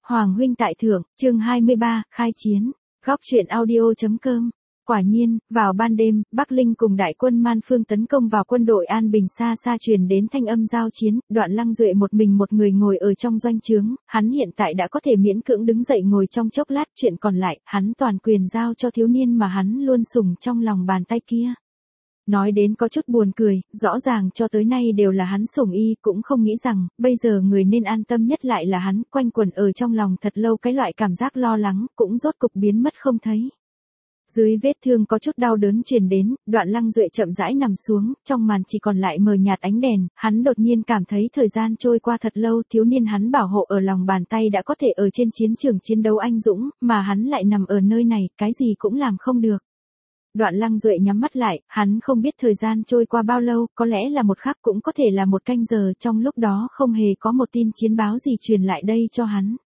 Hoàng huynh tại thượng, chương 23, khai chiến. Góc truyện audio.com. Quả nhiên, vào ban đêm, Bắc Linh cùng đại quân Man Phương tấn công vào quân đội An Bình, xa xa truyền đến thanh âm giao chiến. Đoạn Lăng Duệ một mình một người ngồi ở trong doanh trướng, hắn hiện tại đã có thể miễn cưỡng đứng dậy ngồi trong chốc lát, chuyện còn lại, hắn toàn quyền giao cho thiếu niên mà hắn luôn sủng trong lòng bàn tay kia. Nói đến có chút buồn cười, rõ ràng cho tới nay đều là hắn sủng y, cũng không nghĩ rằng, bây giờ người nên an tâm nhất lại là hắn, quanh quẩn ở trong lòng thật lâu cái loại cảm giác lo lắng, cũng rốt cục biến mất không thấy. Dưới vết thương có chút đau đớn truyền đến, Đoạn Lăng Duệ chậm rãi nằm xuống, trong màn chỉ còn lại mờ nhạt ánh đèn, hắn đột nhiên cảm thấy thời gian trôi qua thật lâu, thiếu niên hắn bảo hộ ở lòng bàn tay đã có thể ở trên chiến trường chiến đấu anh dũng, mà hắn lại nằm ở nơi này, cái gì cũng làm không được. Đoạn Lăng Duệ nhắm mắt lại, hắn không biết thời gian trôi qua bao lâu, có lẽ là một khắc cũng có thể là một canh giờ, trong lúc đó không hề có một tin chiến báo gì truyền lại đây cho hắn.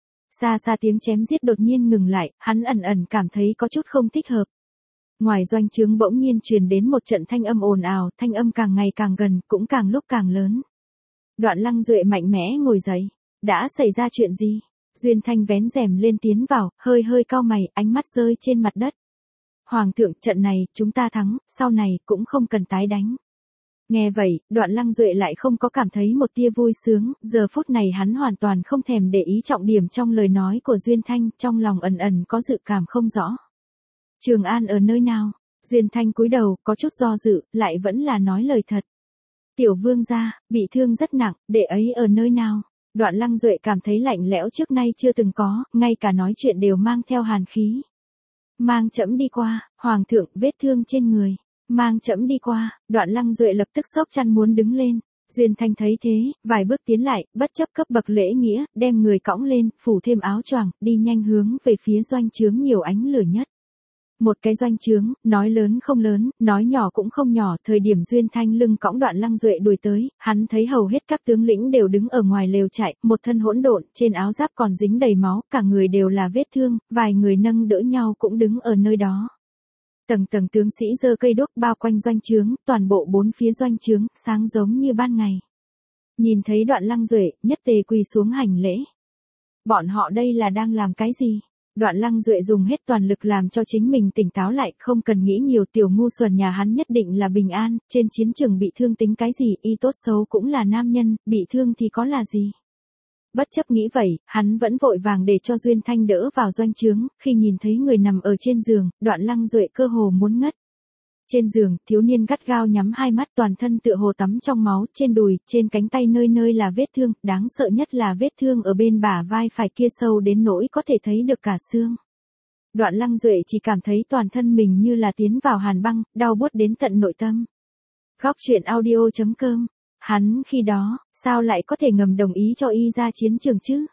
Xa xa tiếng chém giết đột nhiên ngừng lại, hắn ẩn ẩn cảm thấy có chút không thích hợp. Ngoài doanh trướng bỗng nhiên truyền đến một trận thanh âm ồn ào, thanh âm càng ngày càng gần, cũng càng lúc càng lớn. Đoạn Lăng Duệ mạnh mẽ ngồi dậy. Đã xảy ra chuyện gì? Duyên Thanh vén rèm lên tiến vào, hơi hơi cau mày, ánh mắt rơi trên mặt đất. Hoàng thượng, trận này, chúng ta thắng, sau này, cũng không cần tái đánh. Nghe vậy, Đoạn Lăng Duệ lại không có cảm thấy một tia vui sướng, giờ phút này hắn hoàn toàn không thèm để ý trọng điểm trong lời nói của Duyên Thanh, trong lòng ẩn ẩn có dự cảm không rõ. Trường An ở nơi nào? Duyên Thanh cúi đầu, có chút do dự, lại vẫn là nói lời thật. Tiểu vương gia, bị thương rất nặng, đệ ấy ở nơi nào? Đoạn Lăng Duệ cảm thấy lạnh lẽo trước nay chưa từng có, ngay cả nói chuyện đều mang theo hàn khí. Mang trẫm đi qua, hoàng thượng, vết thương trên người. Mang trẫm đi qua. Đoạn Lăng Duệ lập tức xốc chăn muốn đứng lên. Duyên Thanh thấy thế, vài bước tiến lại, bất chấp cấp bậc lễ nghĩa, đem người cõng lên, phủ thêm áo choàng, đi nhanh hướng về phía doanh trướng nhiều ánh lửa nhất. Một cái doanh trướng, nói lớn không lớn, nói nhỏ cũng không nhỏ, thời điểm Duyên Thanh lưng cõng Đoạn Lăng Duệ đuổi tới, hắn thấy hầu hết các tướng lĩnh đều đứng ở ngoài lều trại, một thân hỗn độn, trên áo giáp còn dính đầy máu, cả người đều là vết thương, vài người nâng đỡ nhau cũng đứng ở nơi đó. Tầng tầng tướng sĩ giơ cây đuốc bao quanh doanh trướng, toàn bộ bốn phía doanh trướng, sáng giống như ban ngày. Nhìn thấy Đoạn Lăng Duệ, nhất tề quỳ xuống hành lễ. Bọn họ đây là đang làm cái gì? Đoạn Lăng Duệ dùng hết toàn lực làm cho chính mình tỉnh táo lại, không cần nghĩ nhiều, tiểu ngu xuẩn nhà hắn nhất định là bình an, trên chiến trường bị thương tính cái gì, y tốt xấu cũng là nam nhân, bị thương thì có là gì. Bất chấp nghĩ vậy, hắn vẫn vội vàng để cho Duyên Thanh đỡ vào doanh trướng, khi nhìn thấy người nằm ở trên giường, Đoạn Lăng Duệ cơ hồ muốn ngất. Trên giường, thiếu niên gắt gao nhắm hai mắt, toàn thân tựa hồ tắm trong máu, trên đùi, trên cánh tay nơi nơi là vết thương, đáng sợ nhất là vết thương ở bên bả vai phải kia sâu đến nỗi có thể thấy được cả xương. Đoạn Lăng Duệ chỉ cảm thấy toàn thân mình như là tiến vào hàn băng, đau buốt đến tận nội tâm. Góc truyện audio.com. Hắn khi đó, sao lại có thể ngầm đồng ý cho y ra chiến trường chứ?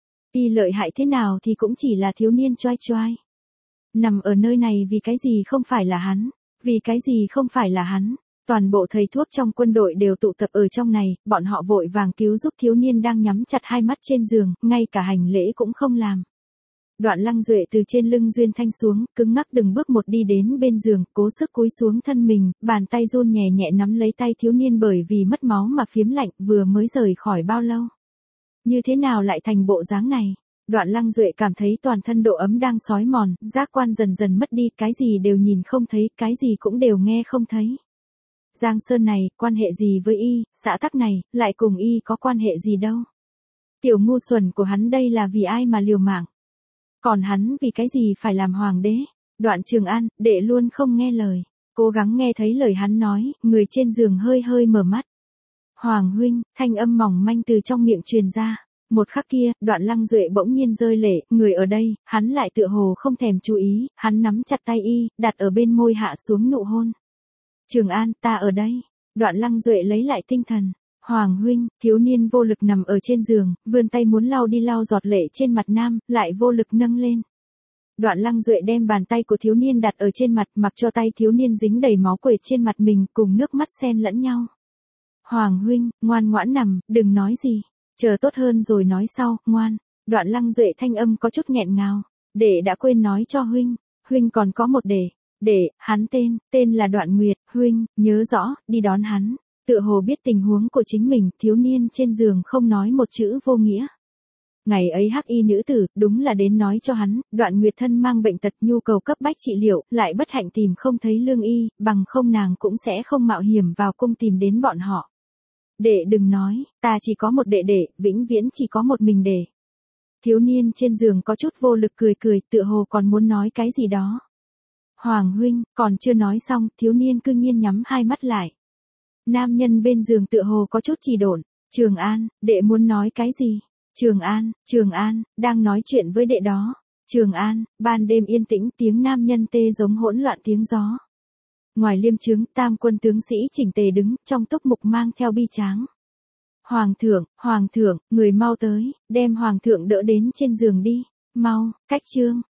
Y lợi hại thế nào thì cũng chỉ là thiếu niên choai choai. Nằm ở nơi này vì cái gì không phải là hắn? Vì cái gì không phải là hắn? Toàn bộ thầy thuốc trong quân đội đều tụ tập ở trong này, bọn họ vội vàng cứu giúp thiếu niên đang nhắm chặt hai mắt trên giường, ngay cả hành lễ cũng không làm. Đoạn Lăng Duệ từ trên lưng Duyên Thanh xuống, cứng ngắc từng bước một đi đến bên giường, cố sức cúi xuống thân mình, bàn tay run nhẹ nhẹ nắm lấy tay thiếu niên bởi vì mất máu mà phiếm lạnh, vừa mới rời khỏi bao lâu. Như thế nào lại thành bộ dáng này? Đoạn Lăng Duệ cảm thấy toàn thân độ ấm đang xói mòn, giác quan dần dần mất đi, cái gì đều nhìn không thấy, cái gì cũng đều nghe không thấy. Giang Sơn này, quan hệ gì với y, xã tắc này, lại cùng y có quan hệ gì đâu. Tiểu ngu xuẩn của hắn đây là vì ai mà liều mạng. Còn hắn vì cái gì phải làm hoàng đế? Đoạn Trường An, đệ luôn không nghe lời. Cố gắng nghe thấy lời hắn nói, người trên giường hơi hơi mở mắt. Hoàng huynh, thanh âm mỏng manh từ trong miệng truyền ra. Một khắc kia, Đoạn Lăng Duệ bỗng nhiên rơi lệ, người ở đây, hắn lại tựa hồ không thèm chú ý, hắn nắm chặt tay y, đặt ở bên môi hạ xuống nụ hôn. Trường An, ta ở đây. Đoạn Lăng Duệ lấy lại tinh thần. Hoàng huynh, thiếu niên vô lực nằm ở trên giường, vươn tay muốn lau đi lau giọt lệ trên mặt nam, lại vô lực nâng lên. Đoạn Lăng Duệ đem bàn tay của thiếu niên đặt ở trên mặt, mặc cho tay thiếu niên dính đầy máu quệt trên mặt mình, cùng nước mắt xen lẫn nhau. Hoàng huynh, ngoan ngoãn nằm, đừng nói gì. Chờ tốt hơn rồi nói sau, ngoan. Đoạn Lăng Duệ thanh âm có chút nghẹn ngào. Đệ đã quên nói cho huynh. Huynh còn có một đệ, hắn tên là Đoạn Nguyệt. Huynh, nhớ rõ, đi đón hắn. Tựa hồ biết tình huống của chính mình, thiếu niên trên giường không nói một chữ vô nghĩa. Ngày ấy hắc y nữ tử, đúng là đến nói cho hắn, Đoạn Nguyệt thân mang bệnh tật nhu cầu cấp bách trị liệu, lại bất hạnh tìm không thấy lương y, bằng không nàng cũng sẽ không mạo hiểm vào cung tìm đến bọn họ. Đệ đừng nói, ta chỉ có một đệ đệ, vĩnh viễn chỉ có một mình đệ. Thiếu niên trên giường có chút vô lực cười cười, tựa hồ còn muốn nói cái gì đó. Hoàng huynh, còn chưa nói xong, thiếu niên cư nhiên nhắm hai mắt lại. Nam nhân bên giường tựa hồ có chút trì độn. Trường An, đệ muốn nói cái gì? Trường An, đang nói chuyện với đệ đó. Trường An, ban đêm yên tĩnh, tiếng nam nhân tê giống hỗn loạn tiếng gió. Ngoài liêm trướng, tam quân tướng sĩ chỉnh tề đứng, trong túc mục mang theo bi tráng. Hoàng thượng, người mau tới, đem hoàng thượng đỡ đến trên giường đi, mau, cách trương.